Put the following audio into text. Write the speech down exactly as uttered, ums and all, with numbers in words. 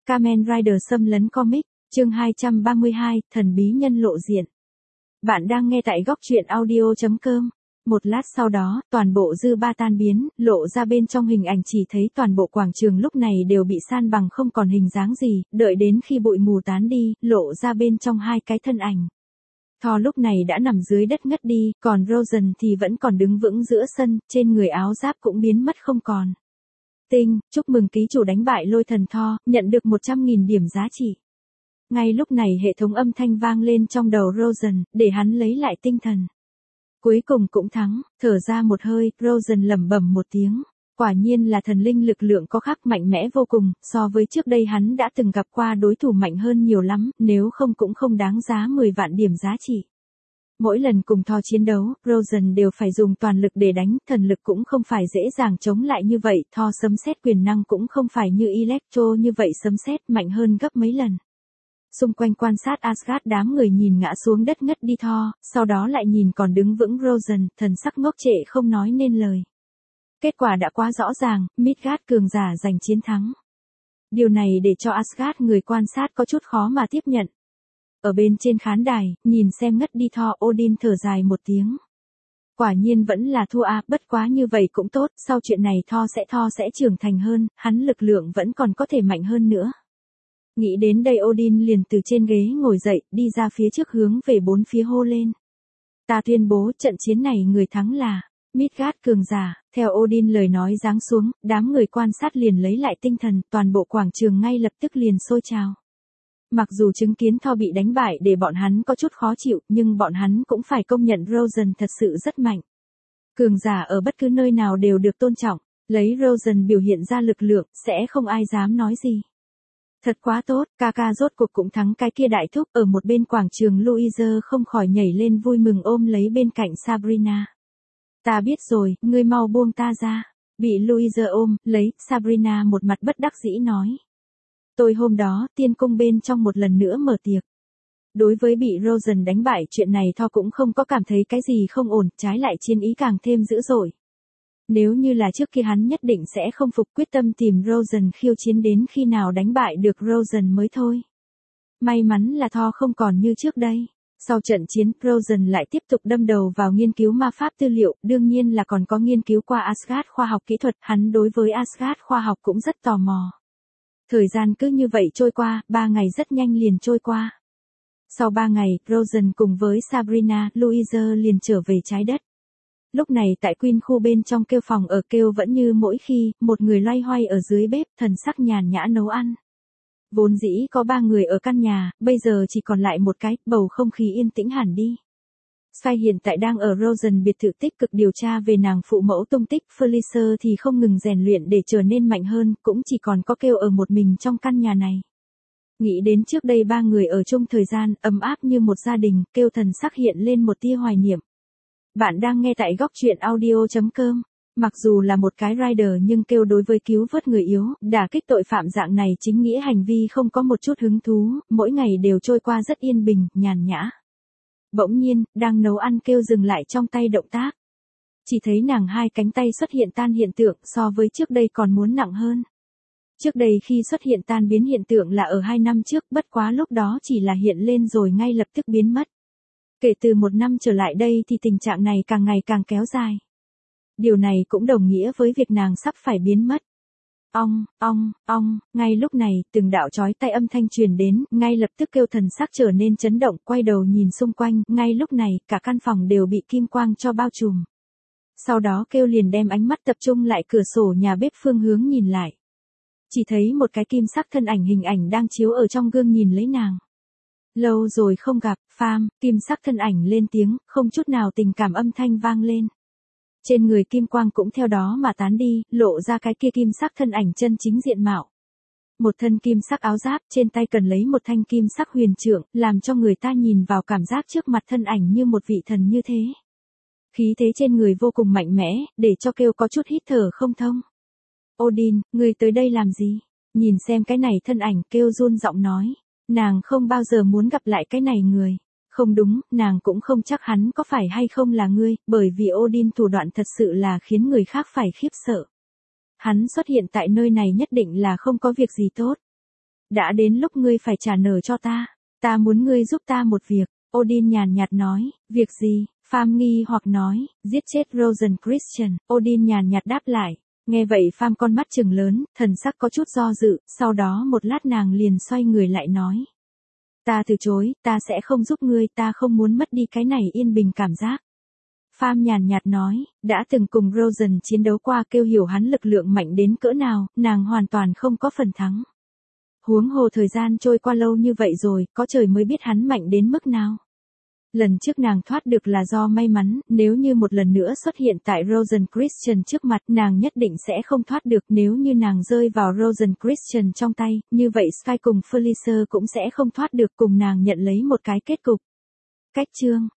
Kamen Rider xâm lấn comic, chương hai trăm ba mươi hai, thần bí nhân lộ diện. Bạn đang nghe tại góc truyện audio chấm com. Một lát sau đó, toàn bộ dư ba tan biến, lộ ra bên trong hình ảnh chỉ thấy toàn bộ quảng trường lúc này đều bị san bằng không còn hình dáng gì, đợi đến khi bụi mù tán đi, lộ ra bên trong hai cái thân ảnh. Thor lúc này đã nằm dưới đất ngất đi, còn Rosen thì vẫn còn đứng vững giữa sân, trên người áo giáp cũng biến mất không còn. Tinh, chúc mừng ký chủ đánh bại lôi thần Thor, nhận được một trăm nghìn điểm giá trị. Ngay lúc này hệ thống âm thanh vang lên trong đầu Rosen, để hắn lấy lại tinh thần. Cuối cùng cũng thắng, thở ra một hơi, Rosen lẩm bẩm một tiếng. Quả nhiên là thần linh lực lượng có khác mạnh mẽ vô cùng, so với trước đây hắn đã từng gặp qua đối thủ mạnh hơn nhiều lắm, nếu không cũng không đáng giá mười vạn điểm giá trị. Mỗi lần cùng Thor chiến đấu, Rosen đều phải dùng toàn lực để đánh, thần lực cũng không phải dễ dàng chống lại như vậy, Thor sấm sét quyền năng cũng không phải như Electro như vậy sấm sét mạnh hơn gấp mấy lần. Xung quanh quan sát Asgard đám người nhìn ngã xuống đất ngất đi Thor, sau đó lại nhìn còn đứng vững Rosen, thần sắc ngốc trệ không nói nên lời. Kết quả đã quá rõ ràng, Midgard cường giả giành chiến thắng. Điều này để cho Asgard người quan sát có chút khó mà tiếp nhận. Ở bên trên khán đài, nhìn xem ngất đi Thor, Odin thở dài một tiếng. Quả nhiên vẫn là thua à, bất quá như vậy cũng tốt, sau chuyện này Thor sẽ Thor sẽ trưởng thành hơn, hắn lực lượng vẫn còn có thể mạnh hơn nữa. Nghĩ đến đây Odin liền từ trên ghế ngồi dậy, đi ra phía trước hướng về bốn phía hô lên. Ta tuyên bố trận chiến này người thắng là Midgard cường giả. Theo Odin lời nói giáng xuống, đám người quan sát liền lấy lại tinh thần, toàn bộ quảng trường ngay lập tức liền sôi trào. Mặc dù chứng kiến Thor bị đánh bại để bọn hắn có chút khó chịu, nhưng bọn hắn cũng phải công nhận Rosen thật sự rất mạnh. Cường giả ở bất cứ nơi nào đều được tôn trọng, lấy Rosen biểu hiện ra lực lượng, sẽ không ai dám nói gì. Thật quá tốt, Kaka rốt cuộc cũng thắng cái kia đại thúc. Ở một bên quảng trường Louise không khỏi nhảy lên vui mừng ôm lấy bên cạnh Sabrina. Ta biết rồi, ngươi mau buông ta ra. Bị Louise ôm, lấy, Sabrina một mặt bất đắc dĩ nói. Tôi hôm đó, tiên cung bên trong một lần nữa mở tiệc. Đối với bị Rosen đánh bại chuyện này Thor cũng không có cảm thấy cái gì không ổn, trái lại chiến ý càng thêm dữ dội. Nếu như là trước kia hắn nhất định sẽ không phục, quyết tâm tìm Rosen khiêu chiến đến khi nào đánh bại được Rosen mới thôi. May mắn là Thor không còn như trước đây. Sau trận chiến, Rosen lại tiếp tục đâm đầu vào nghiên cứu ma pháp tư liệu, đương nhiên là còn có nghiên cứu qua Asgard khoa học kỹ thuật, hắn đối với Asgard khoa học cũng rất tò mò. Thời gian cứ như vậy trôi qua, ba ngày rất nhanh liền trôi qua. Sau ba ngày, Rosen cùng với Sabrina, Louise liền trở về trái đất. Lúc này tại Queen khu bên trong kêu phòng ở kêu vẫn như mỗi khi, một người loay hoay ở dưới bếp, thần sắc nhàn nhã nấu ăn. Vốn dĩ có ba người ở căn nhà, bây giờ chỉ còn lại một cái, bầu không khí yên tĩnh hẳn đi. Sai hiện tại đang ở Rosen biệt thự tích cực điều tra về nàng phụ mẫu tung tích, Felicia thì không ngừng rèn luyện để trở nên mạnh hơn, cũng chỉ còn có kêu ở một mình trong căn nhà này. Nghĩ đến trước đây ba người ở chung thời gian, ấm áp như một gia đình, kêu thần sắc hiện lên một tia hoài niệm. Bạn đang nghe tại góc truyện audio chấm com. Mặc dù là một cái rider nhưng kêu đối với cứu vớt người yếu, đả kích tội phạm dạng này chính nghĩa hành vi không có một chút hứng thú, mỗi ngày đều trôi qua rất yên bình, nhàn nhã. Bỗng nhiên, đang nấu ăn kêu dừng lại trong tay động tác. Chỉ thấy nàng hai cánh tay xuất hiện tan hiện tượng so với trước đây còn muốn nặng hơn. Trước đây khi xuất hiện tan biến hiện tượng là ở hai năm trước, bất quá lúc đó chỉ là hiện lên rồi ngay lập tức biến mất. Kể từ một năm trở lại đây thì tình trạng này càng ngày càng kéo dài. Điều này cũng đồng nghĩa với việc nàng sắp phải biến mất. Ong, ong, ong, ngay lúc này, từng đạo chói tai âm thanh truyền đến, ngay lập tức kêu thần sắc trở nên chấn động, quay đầu nhìn xung quanh, ngay lúc này, cả căn phòng đều bị kim quang cho bao trùm. Sau đó kêu liền đem ánh mắt tập trung lại cửa sổ nhà bếp phương hướng nhìn lại. Chỉ thấy một cái kim sắc thân ảnh hình ảnh đang chiếu ở trong gương nhìn lấy nàng. Lâu rồi không gặp, pham, kim sắc thân ảnh lên tiếng, không chút nào tình cảm âm thanh vang lên. Trên người kim quang cũng theo đó mà tán đi, lộ ra cái kia kim sắc thân ảnh chân chính diện mạo. Một thân kim sắc áo giáp, trên tay cần lấy một thanh kim sắc huyền trượng, làm cho người ta nhìn vào cảm giác trước mặt thân ảnh như một vị thần như thế. Khí thế trên người vô cùng mạnh mẽ, để cho kêu có chút hít thở không thông. Odin, người tới đây làm gì? Nhìn xem cái này thân ảnh, kêu run giọng nói. Nàng không bao giờ muốn gặp lại cái này người. Không đúng, nàng cũng không chắc hắn có phải hay không là ngươi, bởi vì Odin thủ đoạn thật sự là khiến người khác phải khiếp sợ. Hắn xuất hiện tại nơi này nhất định là không có việc gì tốt. Đã đến lúc ngươi phải trả nợ cho ta. Ta muốn ngươi giúp ta một việc. Odin nhàn nhạt nói, việc gì? Pham nghi hoặc nói, giết chết Rosen Christian. Odin nhàn nhạt đáp lại. Nghe vậy Pham con mắt trừng lớn, thần sắc có chút do dự, sau đó một lát nàng liền xoay người lại nói. Ta từ chối, ta sẽ không giúp ngươi, ta không muốn mất đi cái này yên bình cảm giác. Pham nhàn nhạt nói, đã từng cùng Rosen chiến đấu qua, kêu hiểu hắn lực lượng mạnh đến cỡ nào, nàng hoàn toàn không có phần thắng. Huống hồ thời gian trôi qua lâu như vậy rồi, có trời mới biết hắn mạnh đến mức nào. Lần trước nàng thoát được là do may mắn, nếu như một lần nữa xuất hiện tại Rosen Christian trước mặt, nàng nhất định sẽ không thoát được. Nếu như nàng rơi vào Rosen Christian trong tay, như vậy Sky cùng Felicia cũng sẽ không thoát được, cùng nàng nhận lấy một cái kết cục. Cách chương